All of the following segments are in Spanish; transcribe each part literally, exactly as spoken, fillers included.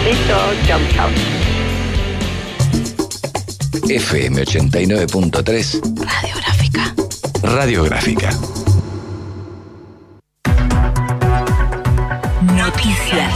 Listo, chau, chau. F M ochenta y nueve punto tres. Radiográfica. Radiográfica. Noticias.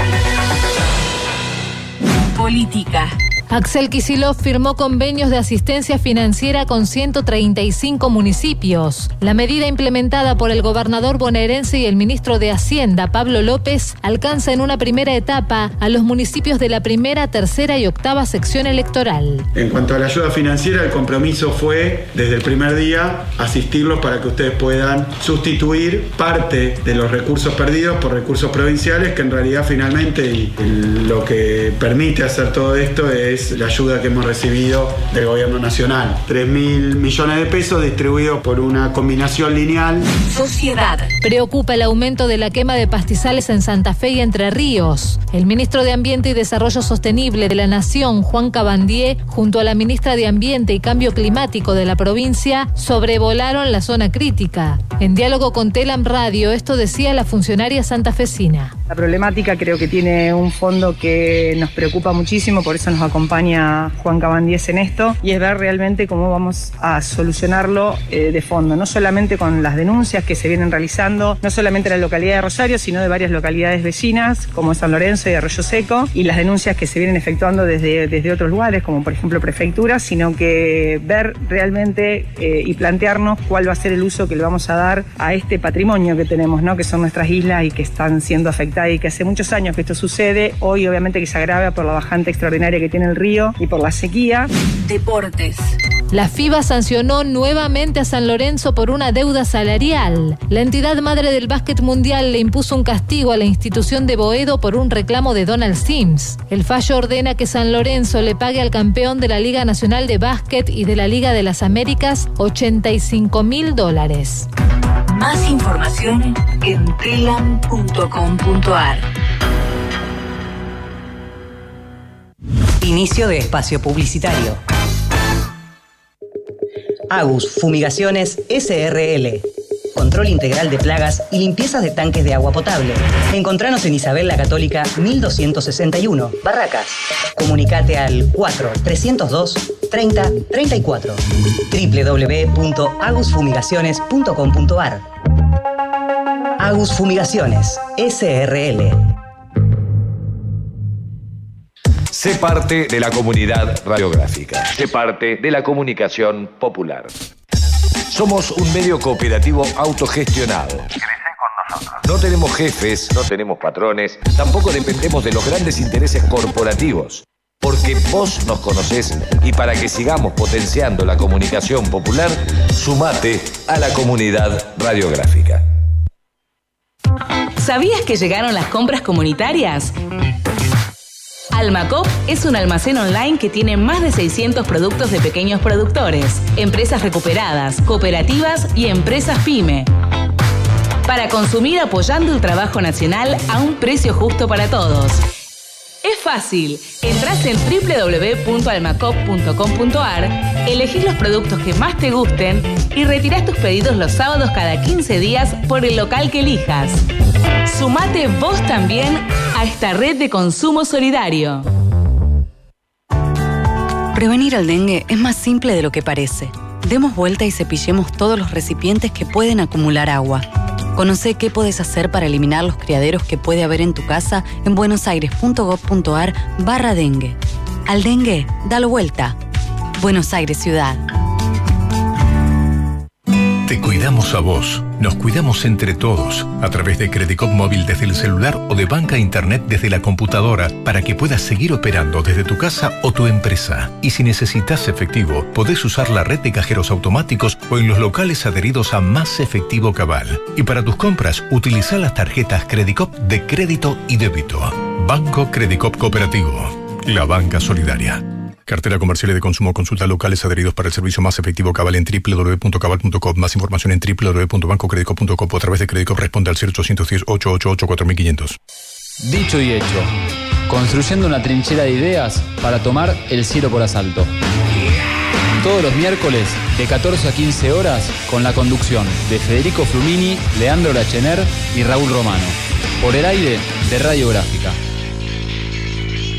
Política. Axel Kicillof firmó convenios de asistencia financiera con ciento treinta y cinco municipios. La medida implementada por el gobernador bonaerense y el ministro de Hacienda, Pablo López, alcanza en una primera etapa a los municipios de la primera, tercera y octava sección electoral. En cuanto a la ayuda financiera, el compromiso fue, desde el primer día, asistirlos para que ustedes puedan sustituir parte de los recursos perdidos por recursos provinciales, que en realidad finalmente y lo que permite hacer todo esto es la ayuda que hemos recibido del gobierno nacional. tres mil millones de pesos distribuidos por una combinación lineal. Sociedad. Preocupa el aumento de la quema de pastizales en Santa Fe y Entre Ríos. El ministro de Ambiente y Desarrollo Sostenible de la Nación, Juan Cabandier, junto a la ministra de Ambiente y Cambio Climático de la provincia, sobrevolaron la zona crítica. En diálogo con Telam Radio, esto decía la funcionaria santafesina. La problemática creo que tiene un fondo que nos preocupa muchísimo, por eso nos acompaña Juan Cabandier en esto, y es ver realmente cómo vamos a solucionarlo eh, de fondo, no solamente con las denuncias que se vienen realizando, no solamente en la localidad de Rosario, sino de varias localidades vecinas, como San Lorenzo y Arroyo Seco, y las denuncias que se vienen efectuando desde, desde otros lugares, como por ejemplo prefecturas, sino que ver realmente eh, y plantearnos cuál va a ser el uso que le vamos a dar a este patrimonio que tenemos, ¿no? Que son nuestras islas y que están siendo afectadas y que hace muchos años que esto sucede, hoy obviamente que se agrava por la bajante extraordinaria que tiene el río y por la sequía. Deportes. La FIBA sancionó nuevamente a San Lorenzo por una deuda salarial. La entidad madre del básquet mundial le impuso un castigo a la institución de Boedo por un reclamo de Donald Sims. El fallo ordena que San Lorenzo le pague al campeón de la Liga Nacional de Básquet y de la Liga de las Américas ochenta y cinco mil dólares. Más información en telam punto com punto ar. Inicio de espacio publicitario. Agus Fumigaciones S R L. Control integral de plagas y limpiezas de tanques de agua potable. Encontranos en Isabel la Católica mil doscientos sesenta y uno, Barracas. Comunicate al cuatro trescientos dos treinta treinta y cuatro. doble u doble u doble u punto agus fumigaciones punto com punto ar. Agus Fumigaciones S R L. Sé parte de la comunidad radiográfica. Sé parte de la comunicación popular. Somos un medio cooperativo autogestionado. No tenemos jefes, no tenemos patrones, tampoco dependemos de los grandes intereses corporativos. Porque vos nos conocés y para que sigamos potenciando la comunicación popular, sumate a la comunidad radiográfica. ¿Sabías que llegaron las compras comunitarias? Almacop es un almacén online que tiene más de seiscientos productos de pequeños productores, empresas recuperadas, cooperativas y empresas pyme. Para consumir apoyando el trabajo nacional a un precio justo para todos. Es fácil. Entrás en doble u doble u doble u punto almacop punto com punto ar, elegís los productos que más te gusten y retirás tus pedidos los sábados cada quince días por el local que elijas. Sumate vos también a esta red de consumo solidario. Prevenir el dengue es más simple de lo que parece. Demos vuelta y cepillemos todos los recipientes que pueden acumular agua. Conoce qué podés hacer para eliminar los criaderos que puede haber en tu casa en buenosaires punto gov punto ar barra dengue. Al dengue, dalo vuelta. Buenos Aires Ciudad. Te cuidamos a vos. Nos cuidamos entre todos a través de Credicop Móvil desde el celular o de banca internet desde la computadora para que puedas seguir operando desde tu casa o tu empresa. Y si necesitas efectivo, podés usar la red de cajeros automáticos o en los locales adheridos a Más Efectivo Cabal. Y para tus compras, utiliza las tarjetas Credicop de crédito y débito. Banco Credicop Cooperativo. La banca solidaria. Cartera comercial y de consumo. Consulta locales adheridos para el servicio Más Efectivo Cabal en doble u doble u doble u punto cabal punto com. Más información en doble u doble u doble u punto banco credicop punto com o a través de Credicop. Responde al cero ochocientos diez, ochocientos ochenta y ocho, cuatro mil quinientos. Dicho y hecho. Construyendo una trinchera de ideas para tomar el cielo por asalto. Todos los miércoles de catorce a quince horas con la conducción de Federico Flumini, Leandro Lachener y Raúl Romano. Por el aire de Radiográfica.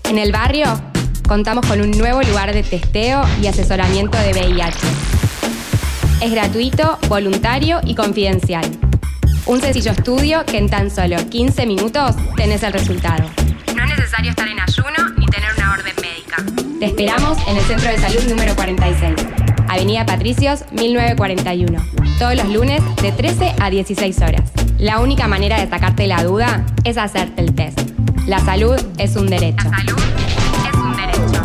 En el barrio contamos con un nuevo lugar de testeo y asesoramiento de V I H. Es gratuito, voluntario y confidencial. Un sencillo estudio que en tan solo quince minutos tenés el resultado. No es necesario estar en ayuno ni tener una orden médica. Te esperamos en el Centro de Salud número cuarenta y seis, Avenida Patricios mil novecientos cuarenta y uno, todos los lunes de trece a dieciséis horas. La única manera de sacarte la duda es hacerte el test. La salud es un derecho. La salud es un derecho.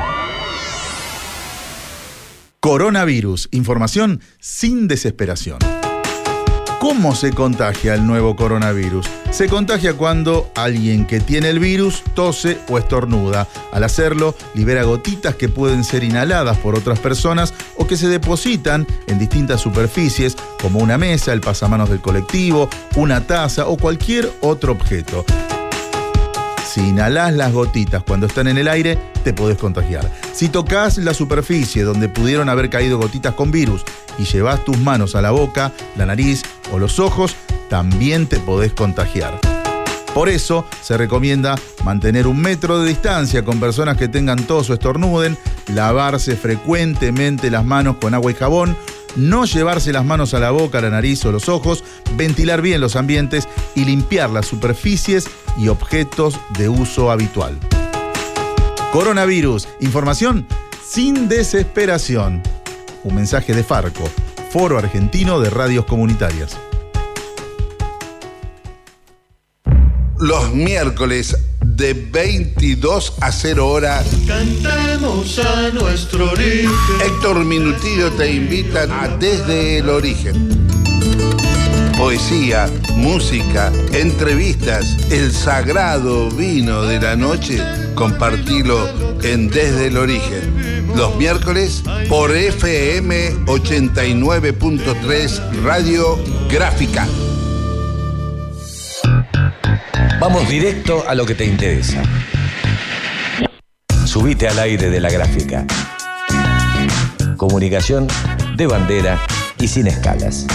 Coronavirus. Información sin desesperación. ¿Cómo se contagia el nuevo coronavirus? Se contagia cuando alguien que tiene el virus tose o estornuda. Al hacerlo, libera gotitas que pueden ser inhaladas por otras personas o que se depositan en distintas superficies, como una mesa, el pasamanos del colectivo, una taza o cualquier otro objeto. Si inhalás las gotitas cuando están en el aire, te podés contagiar. Si tocas la superficie donde pudieron haber caído gotitas con virus y llevas tus manos a la boca, la nariz o los ojos, también te podés contagiar. Por eso se recomienda mantener un metro de distancia con personas que tengan tos o estornuden, lavarse frecuentemente las manos con agua y jabón, no llevarse las manos a la boca, la nariz o los ojos, ventilar bien los ambientes y limpiar las superficies y objetos de uso habitual. Coronavirus, información sin desesperación. Un mensaje de Farco, Foro Argentino de Radios Comunitarias. Los miércoles de veintidós a cero hora cantemos a nuestro origen. Héctor Minutillo te invita a Desde el Origen. Poesía, música, entrevistas, el sagrado vino de la noche, compartilo en Desde el Origen. Los miércoles por F M ochenta y nueve punto tres Radio Gráfica. Vamos directo a lo que te interesa. Subite al aire de la Gráfica. Comunicación de bandera y sin escalas.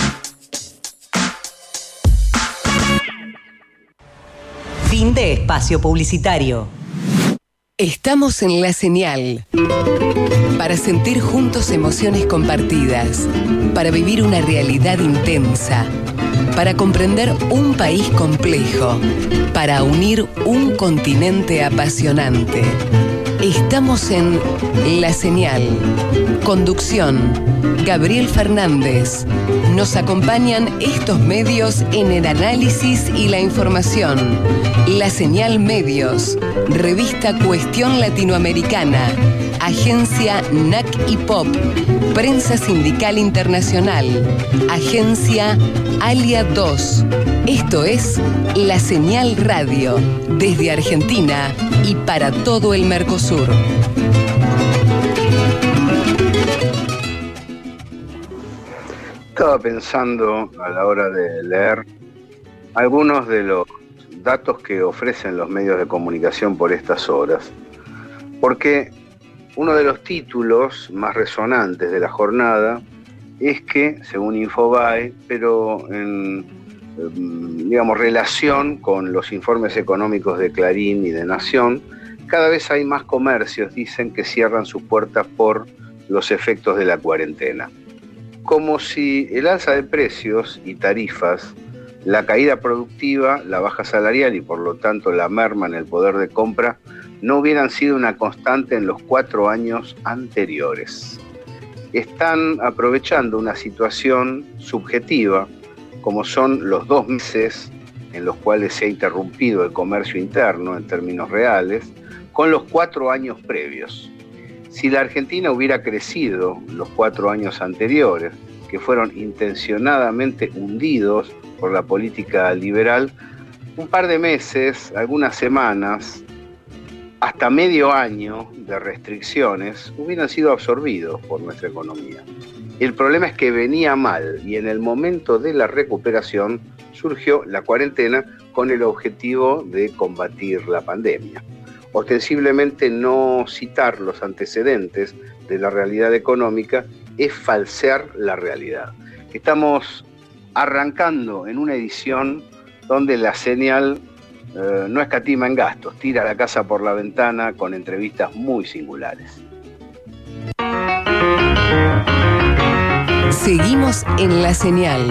Fin de espacio publicitario. Estamos en La Señal para sentir juntos emociones compartidas, para vivir una realidad intensa, para comprender un país complejo, para unir un continente apasionante. Estamos en La Señal. Conducción, Gabriel Fernández. Nos acompañan estos medios en el análisis y la información. La Señal Medios, Revista Cuestión Latinoamericana, Agencia N A C y Pop, Prensa Sindical Internacional, Agencia Alia dos. Esto es La Señal Radio, desde Argentina y para todo el Mercosur. Estaba pensando a la hora de leer algunos de los datos que ofrecen los medios de comunicación por estas horas, porque uno de los títulos más resonantes de la jornada es que, según Infobae, pero en digamos, relación con los informes económicos de Clarín y de Nación, cada vez hay más comercios, dicen, que cierran sus puertas por los efectos de la cuarentena. Como si el alza de precios y tarifas, la caída productiva, la baja salarial y por lo tanto la merma en el poder de compra no hubieran sido una constante en los cuatro años anteriores. Están aprovechando una situación subjetiva, como son los dos meses en los cuales se ha interrumpido el comercio interno en términos reales, con los cuatro años previos. Si la Argentina hubiera crecido los cuatro años anteriores, que fueron intencionadamente hundidos por la política liberal, un par de meses, algunas semanas, hasta medio año de restricciones hubieran sido absorbidos por nuestra economía. El problema es que venía mal y en el momento de la recuperación surgió la cuarentena con el objetivo de combatir la pandemia. Ostensiblemente no citar los antecedentes de la realidad económica es falsear la realidad. Estamos arrancando en una edición donde la señal eh, no escatima en gastos, tira la casa por la ventana con entrevistas muy singulares. Seguimos en La Señal.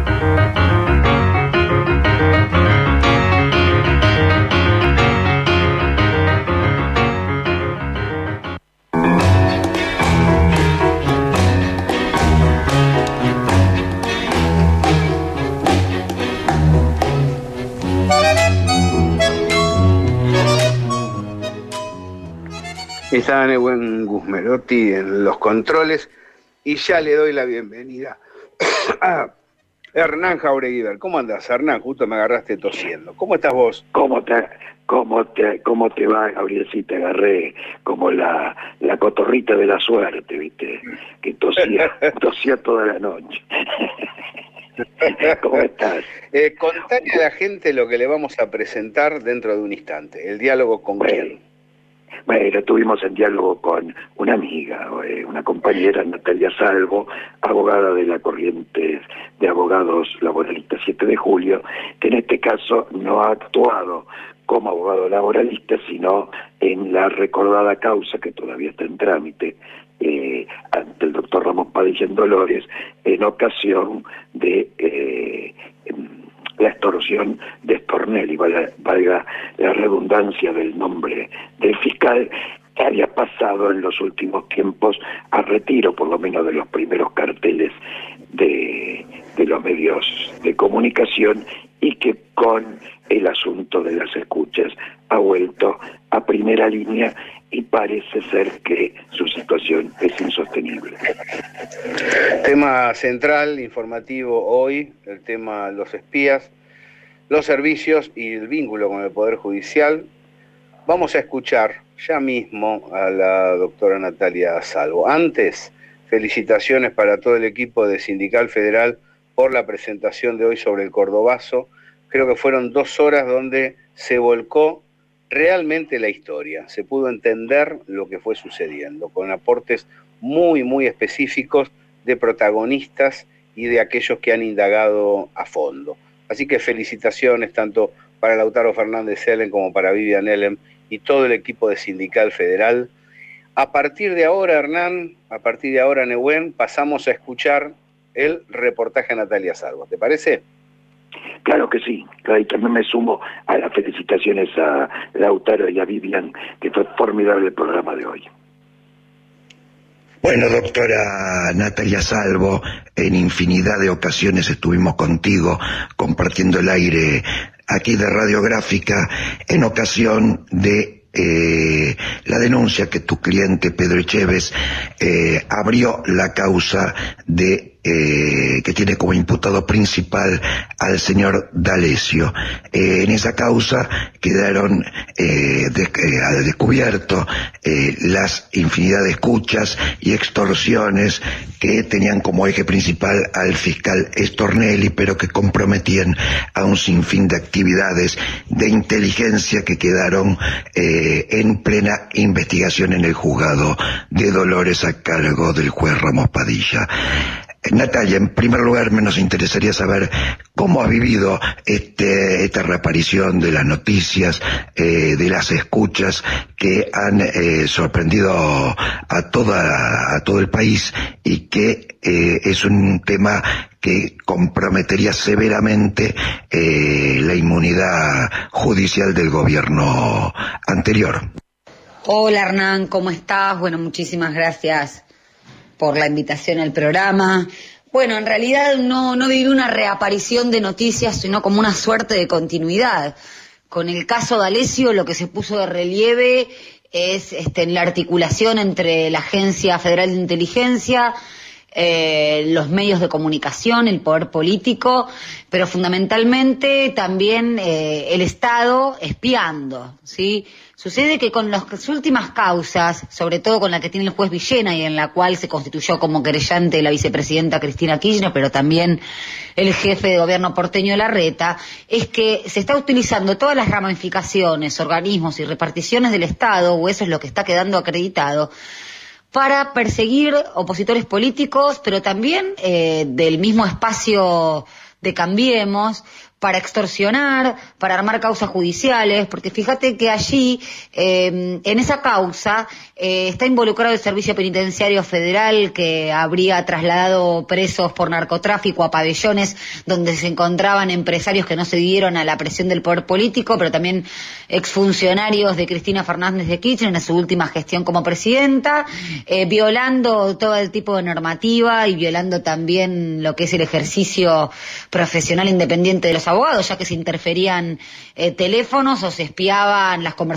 Está Nehuen Guzmerotti en los controles y ya le doy la bienvenida a Hernán Jaureguíber. ¿Cómo andás, Hernán? Justo me agarraste tosiendo. ¿Cómo estás vos? ¿Cómo te, cómo te, cómo te va, Gabriel? Sí, te agarré como la, la cotorrita de la suerte, ¿viste? Que tosía, tosía toda la noche. ¿Cómo estás? Eh, contale a la gente lo que le vamos a presentar dentro de un instante. ¿El diálogo con bueno. quién? Bueno, estuvimos en diálogo con una amiga, eh, una compañera, Natalia Salvo, abogada de la Corrientes de Abogados Laboralistas siete de julio, que en este caso no ha actuado como abogado laboralista, sino en la recordada causa que todavía está en trámite eh, ante el doctor Ramón Padilla en Dolores, en ocasión de eh, la extorsión de Stornelli, valga, valga la redundancia del nombre del fiscal, que había pasado en los últimos tiempos a retiro, por lo menos de los primeros carteles de, de los medios de comunicación, y que con el asunto de las escuchas ha vuelto a primera línea y parece ser que su situación es insostenible. Tema central, informativo hoy, el tema los espías, los servicios y el vínculo con el Poder Judicial. Vamos a escuchar ya mismo a la doctora Natalia Salvo. Antes, felicitaciones para todo el equipo de Sindical Federal por la presentación de hoy sobre el Cordobazo. Creo que fueron dos horas donde se volcó realmente la historia, se pudo entender lo que fue sucediendo, con aportes muy, muy específicos de protagonistas y de aquellos que han indagado a fondo. Así que felicitaciones tanto para Lautaro Fernández Ellen como para Vivian Ellen y todo el equipo de Sindical Federal. A partir de ahora, Hernán, a partir de ahora, Nehuen, pasamos a escuchar el reportaje a Natalia Salvo. ¿Te parece? Claro que sí, y también me sumo a las felicitaciones a Lautaro y a Vivian, que fue formidable el programa de hoy. Bueno, doctora Natalia Salvo, en infinidad de ocasiones estuvimos contigo compartiendo el aire aquí de Radiográfica en ocasión de Eh, la denuncia que tu cliente Pedro Echeves eh, abrió la causa de eh, que tiene como imputado principal al señor D'Alessio. Eh, en esa causa quedaron eh, de, eh, al descubierto eh, las infinidad de escuchas y extorsiones que tenían como eje principal al fiscal Stornelli, pero que comprometían a un sinfín de actividades de inteligencia que quedaron eh, en plena investigación en el juzgado de Dolores a cargo del juez Ramos Padilla. Natalia, en primer lugar nos interesaría saber cómo ha vivido este, esta reaparición de las noticias, eh, de las escuchas que han eh, sorprendido a toda a todo el país y que eh, es un tema que comprometería severamente eh, la inmunidad judicial del gobierno anterior. Hola Hernán, ¿cómo estás? Bueno, muchísimas gracias por la invitación al programa. Bueno, en realidad no, no viví una reaparición de noticias, sino como una suerte de continuidad. Con el caso D'Alessio, lo que se puso de relieve es este, en la articulación entre la Agencia Federal de Inteligencia, eh, los medios de comunicación, el poder político, pero fundamentalmente también eh, el Estado espiando, ¿sí? Sucede que con las últimas causas, sobre todo con la que tiene el juez Villena y en la cual se constituyó como querellante la vicepresidenta Cristina Kirchner, pero también el jefe de gobierno porteño Larreta, es que se está utilizando todas las ramificaciones, organismos y reparticiones del Estado, o eso es lo que está quedando acreditado, para perseguir opositores políticos, pero también eh, del mismo espacio de Cambiemos, para extorsionar, para armar causas judiciales, porque fíjate que allí, eh, en esa causa, eh, está involucrado el Servicio Penitenciario Federal, que habría trasladado presos por narcotráfico a pabellones donde se encontraban empresarios que no se dieron a la presión del poder político, pero también exfuncionarios de Cristina Fernández de Kirchner en su última gestión como presidenta, eh, violando todo el tipo de normativa y violando también lo que es el ejercicio profesional independiente de los abogados, ya que se interferían eh, teléfonos o se espiaban las conversaciones